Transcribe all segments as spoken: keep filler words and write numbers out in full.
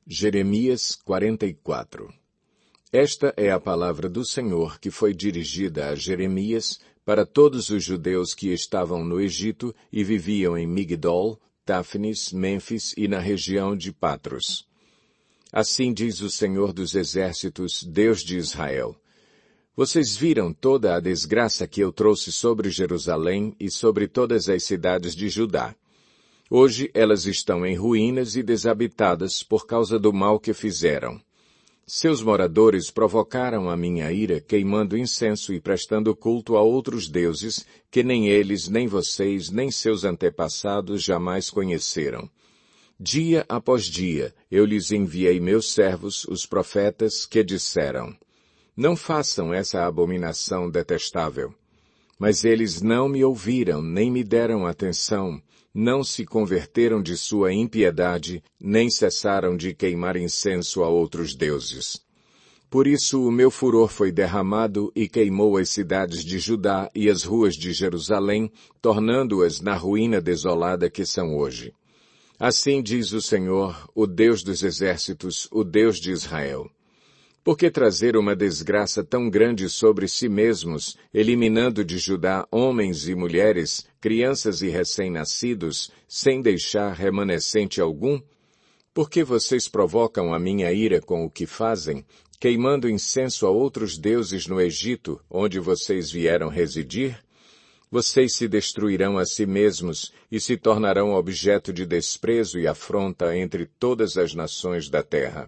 Jeremias quarenta e quatro. Esta é a palavra do Senhor que foi dirigida a Jeremias para todos os judeus que estavam no Egito e viviam em Migdol, Táfnis, Mênfis e na região de Patros. Assim diz o Senhor dos Exércitos, Deus de Israel. Vocês viram toda a desgraça que eu trouxe sobre Jerusalém e sobre todas as cidades de Judá. Hoje elas estão em ruínas e desabitadas por causa do mal que fizeram. Seus moradores provocaram a minha ira queimando incenso e prestando culto a outros deuses que nem eles, nem vocês, nem seus antepassados jamais conheceram. Dia após dia eu lhes enviei meus servos, os profetas, que disseram: não façam essa abominação detestável. Mas eles não me ouviram, nem me deram atenção, não se converteram de sua impiedade, nem cessaram de queimar incenso a outros deuses. Por isso o meu furor foi derramado e queimou as cidades de Judá e as ruas de Jerusalém, tornando-as na ruína desolada que são hoje. Assim diz o Senhor, o Deus dos exércitos, o Deus de Israel. Por que trazer uma desgraça tão grande sobre si mesmos, eliminando de Judá homens e mulheres, crianças e recém-nascidos, sem deixar remanescente algum? Por que vocês provocam a minha ira com o que fazem, queimando incenso a outros deuses no Egito, onde vocês vieram residir? Vocês se destruirão a si mesmos e se tornarão objeto de desprezo e afronta entre todas as nações da terra.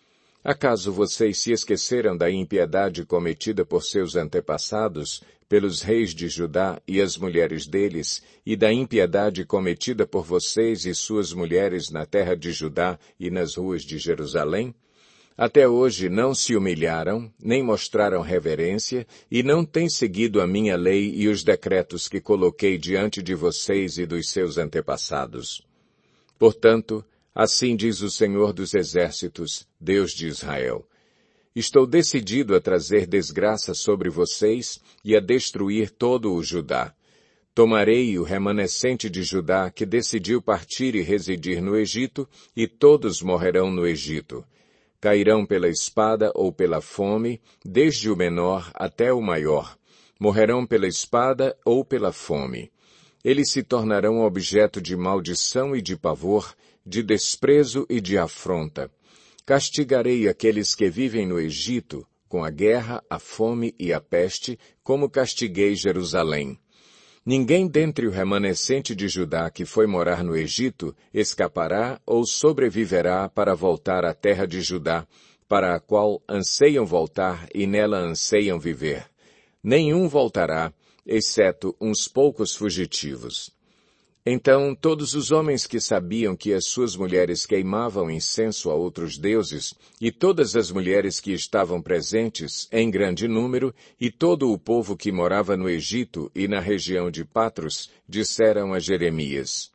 Acaso vocês se esqueceram da impiedade cometida por seus antepassados, pelos reis de Judá e as mulheres deles, e da impiedade cometida por vocês e suas mulheres na terra de Judá e nas ruas de Jerusalém? Até hoje não se humilharam, nem mostraram reverência, e não têm seguido a minha lei e os decretos que coloquei diante de vocês e dos seus antepassados. Portanto, assim diz o Senhor dos Exércitos, Deus de Israel. Estou decidido a trazer desgraça sobre vocês e a destruir todo o Judá. Tomarei o remanescente de Judá que decidiu partir e residir no Egito, e todos morrerão no Egito. Cairão pela espada ou pela fome, desde o menor até o maior. Morrerão pela espada ou pela fome. Eles se tornarão objeto de maldição e de pavor, de desprezo e de afronta. Castigarei aqueles que vivem no Egito, com a guerra, a fome e a peste, como castiguei Jerusalém. Ninguém dentre o remanescente de Judá que foi morar no Egito escapará ou sobreviverá para voltar à terra de Judá, para a qual anseiam voltar e nela anseiam viver. Nenhum voltará, exceto uns poucos fugitivos. Então todos os homens que sabiam que as suas mulheres queimavam incenso a outros deuses, e todas as mulheres que estavam presentes, em grande número, e todo o povo que morava no Egito e na região de Patros, disseram a Jeremias: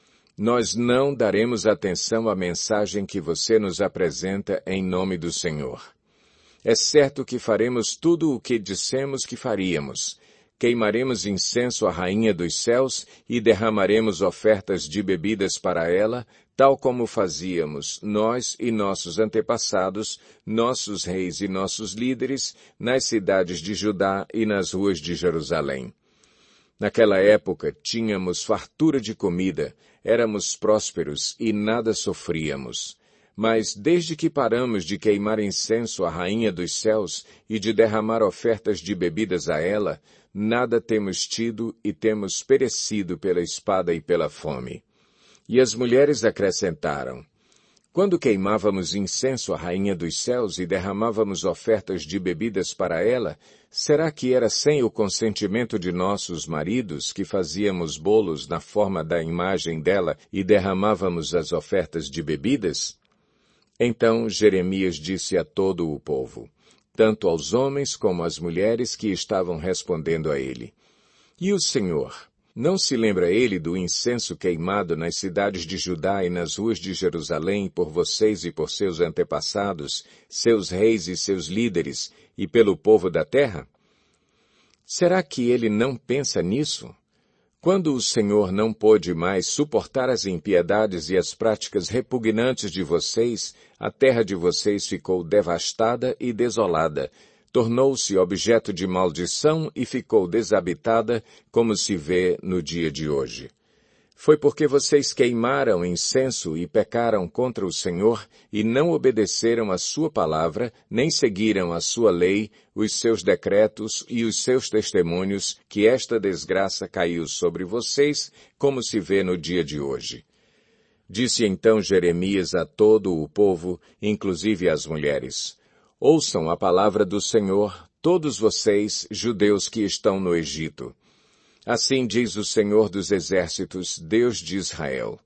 nós não daremos atenção à mensagem que você nos apresenta em nome do Senhor. É certo que faremos tudo o que dissemos que faríamos. Queimaremos incenso à Rainha dos Céus e derramaremos ofertas de bebidas para ela, tal como fazíamos nós e nossos antepassados, nossos reis e nossos líderes, nas cidades de Judá e nas ruas de Jerusalém. Naquela época tínhamos fartura de comida, éramos prósperos e nada sofríamos. Mas desde que paramos de queimar incenso à Rainha dos Céus e de derramar ofertas de bebidas a ela, nada temos tido e temos perecido pela espada e pela fome. E as mulheres acrescentaram: quando queimávamos incenso à Rainha dos Céus e derramávamos ofertas de bebidas para ela, será que era sem o consentimento de nossos maridos que fazíamos bolos na forma da imagem dela e derramávamos as ofertas de bebidas? Então Jeremias disse a todo o povo, tanto aos homens como às mulheres que estavam respondendo a ele: e o Senhor, não se lembra ele do incenso queimado nas cidades de Judá e nas ruas de Jerusalém por vocês e por seus antepassados, seus reis e seus líderes, e pelo povo da terra? Será que ele não pensa nisso? Quando o Senhor não pôde mais suportar as impiedades e as práticas repugnantes de vocês, a terra de vocês ficou devastada e desolada, tornou-se objeto de maldição e ficou desabitada, como se vê no dia de hoje. Foi porque vocês queimaram incenso e pecaram contra o Senhor e não obedeceram a sua palavra, nem seguiram a sua lei, os seus decretos e os seus testemunhos, que esta desgraça caiu sobre vocês, como se vê no dia de hoje. Disse então Jeremias a todo o povo, inclusive às mulheres: Ouçam a palavra do Senhor, todos vocês, judeus que estão no Egito. Assim diz o Senhor dos Exércitos, Deus de Israel.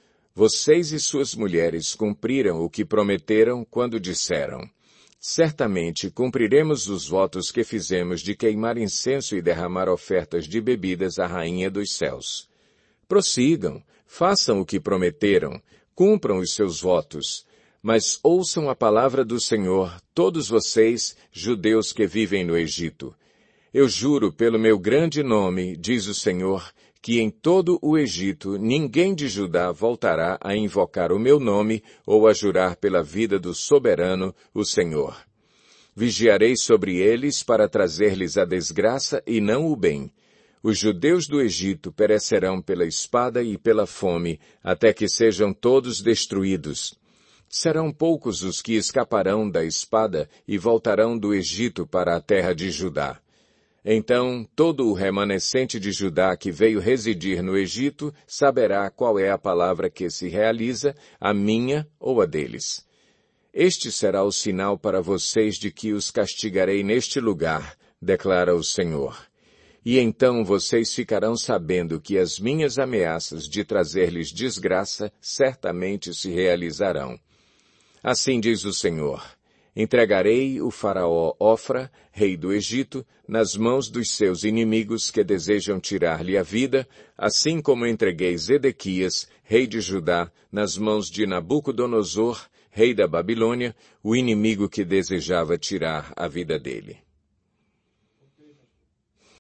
Vocês e suas mulheres cumpriram o que prometeram quando disseram: Certamente cumpriremos os votos que fizemos de queimar incenso e derramar ofertas de bebidas à Rainha dos Céus. Prossigam, façam o que prometeram, cumpram os seus votos, mas ouçam a palavra do Senhor, todos vocês, judeus que vivem no Egito. Eu juro pelo meu grande nome, diz o Senhor, que em todo o Egito ninguém de Judá voltará a invocar o meu nome ou a jurar pela vida do soberano, o Senhor. Vigiarei sobre eles para trazer-lhes a desgraça e não o bem. Os judeus do Egito perecerão pela espada e pela fome, até que sejam todos destruídos. Serão poucos os que escaparão da espada e voltarão do Egito para a terra de Judá. Então, todo o remanescente de Judá que veio residir no Egito saberá qual é a palavra que se realiza, a minha ou a deles. Este será o sinal para vocês de que os castigarei neste lugar, declara o Senhor. E então vocês ficarão sabendo que as minhas ameaças de trazer-lhes desgraça certamente se realizarão. Assim diz o Senhor: Entregarei o faraó Ofra, rei do Egito, nas mãos dos seus inimigos que desejam tirar-lhe a vida, assim como entreguei Zedequias, rei de Judá, nas mãos de Nabucodonosor, rei da Babilônia, o inimigo que desejava tirar a vida dele.